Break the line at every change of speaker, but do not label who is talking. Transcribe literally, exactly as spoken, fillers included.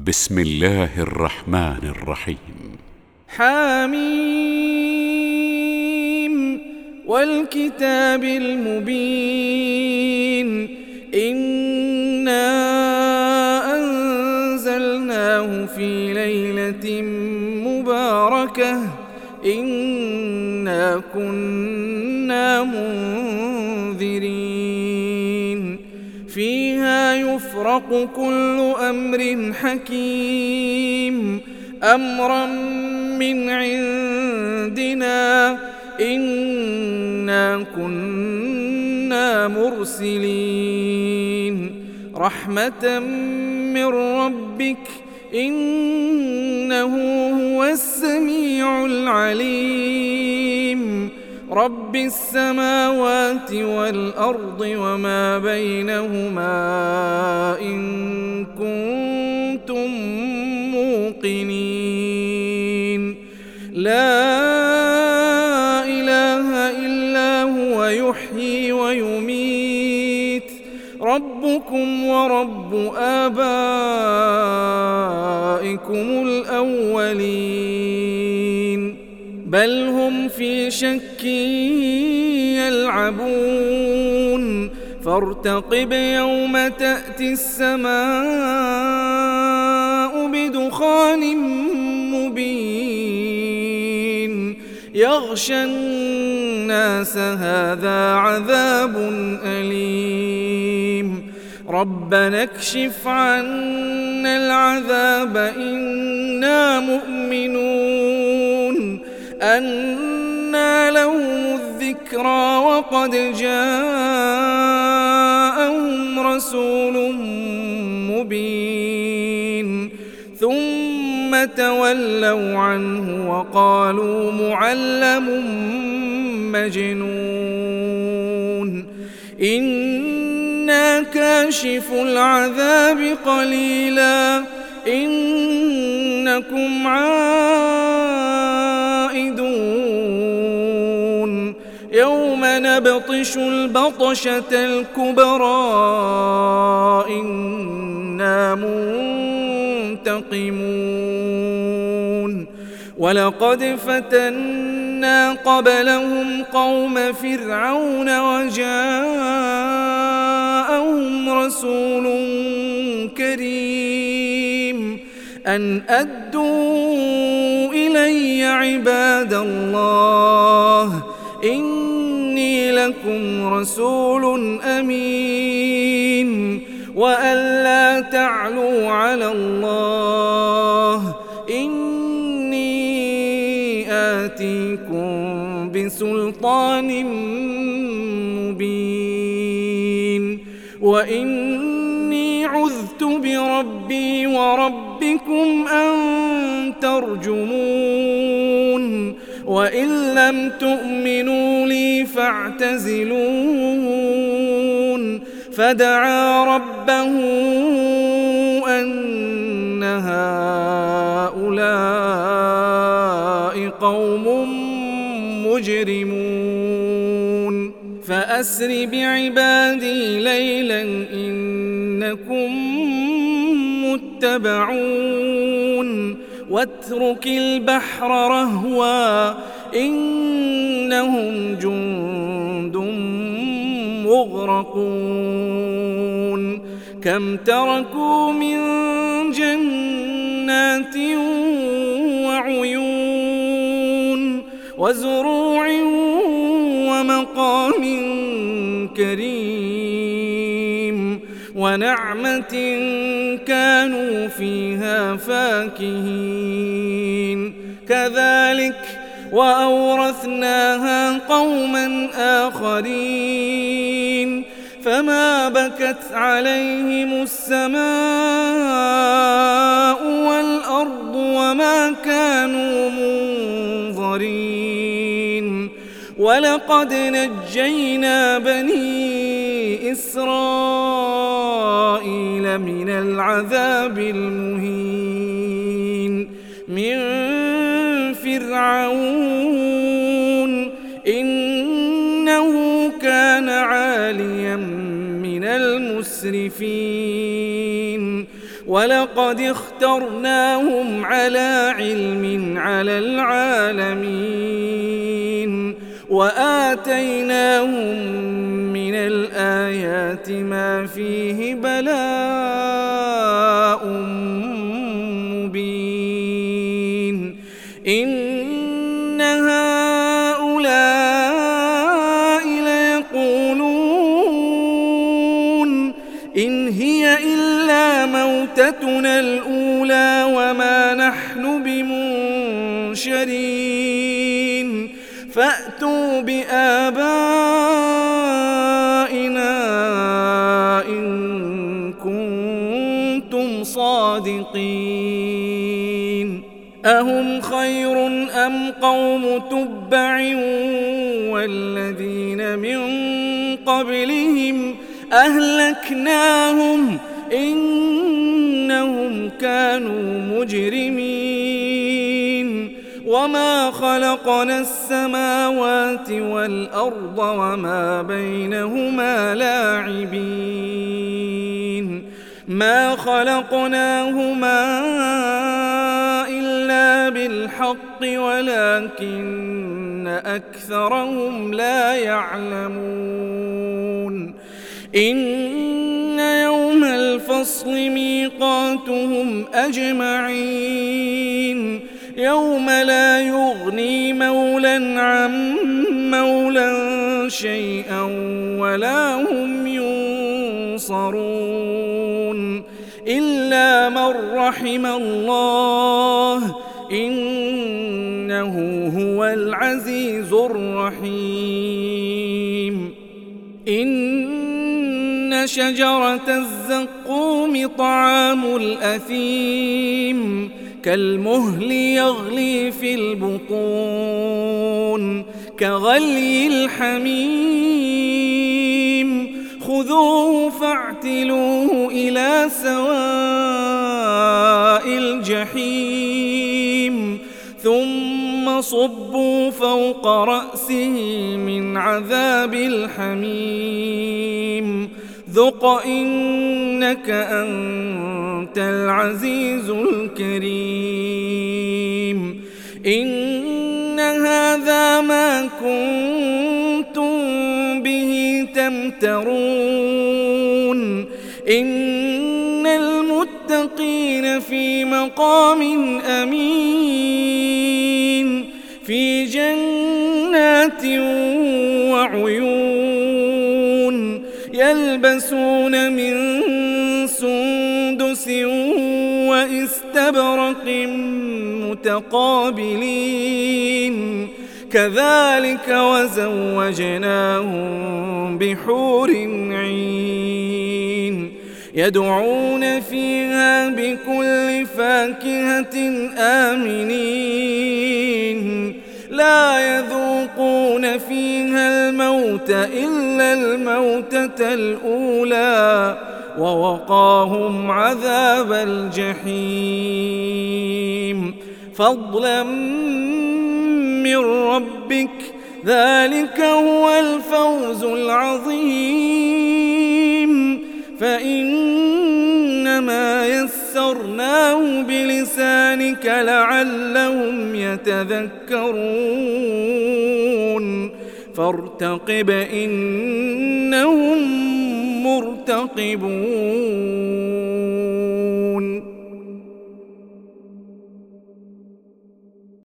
بسم الله الرحمن الرحيم.
حميم والكتاب المبين إنا أنزلناه في ليلة مباركة إنا كنا منذرين فيها يفرق كل أمر حكيم أمرا من عندنا إنا كنا مرسلين رحمة من ربك إنه هو السميع العليم رب السماوات والأرض وما بينهما إن كنتم موقنين لا إله إلا هو يحيي ويميت ربكم ورب آبائكم الأولين بل هم في شك يلعبون فارتقب يوم تأتي السماء بدخان مبين يغشى الناس هذا عذاب أليم ربنا اكشف عنا العذاب إنا مؤمنون أنى لهم الذكرى وقد جاءهم رسول مبين ثم تولوا عنه وقالوا معلم مجنون إنا كاشف العذاب قليلا إنكم عائدون يوم نبطش البطشة الكبرى إنا منتقمون ولقد فتنا قبلهم قوم فرعون وجاءهم رسول كريم أن أدوا إلي عباد الله إني لكم رسول أمين وأن لا تعلوا على الله إني آتيكم بسلطان مبين وإني عذت بربي وربكم أن ترجمون وإن لم تؤمنوا لي فاعتزلون فدعا ربه أن هؤلاء قوم مجرمون فأسر بعبادي ليلا إنكم متبعون واترك البحر رهوا إنهم جند مغرقون كم تركوا من جنات وعيون وزروع ومقام كريم ونعمة كانوا فيها فاكهين كذلك وأورثناها قوما آخرين فما بكت عليهم السماء والأرض وما كانوا منظرين ولقد نجينا بني إسرائيل من العذاب المهين من فرعون إنه كان عاليا من المسرفين ولقد اخترناهم على علم على العالمين وآتيناهم من الآيات ما فيه بلاء مبين إن هؤلاء ليقولون إن هي إلا موتتنا الأولى وما نحن بمنشرين فأتوا بآبائنا إن كنتم صادقين أهم خير أم قوم تبع والذين من قبلهم أهلكناهم إنهم كانوا مجرمين وما خلقنا السماوات والأرض وما بينهما لاعبين ما خلقناهما إلا بالحق ولكن أكثرهم لا يعلمون إن يوم الفصل ميقاتهم أجمعين يوم لا يغني مولى عن مولى شيئا ولا هم ينصرون إلا من رحم الله إنه هو العزيز الرحيم إن شجرة الزقوم طعام الأثيم كالمهل يغلي في البطون كغلي الحميم خذوه فاعتلوه إلى سواء الجحيم ثم صبوا فوق رأسه من عذاب الحميم ذق إنك أنت العزيز الكريم إن هذا ما كنتم به تمترون إن المتقين في مقام أمين في جنات وعيون يلبسون من سندس واستبرق متقابلين كذلك وزوجناهم بحور عين يدعون فيها بكل فاكهة آمنين لا يذوقون فيها الموت إلا الموتة الأولى ووقاهم عذاب الجحيم فضلا من ربك ذلك هو الفوز العظيم فإنما يسرناه بلسانك لعلهم يتذكرون فارتقب إنهم مرتقبون.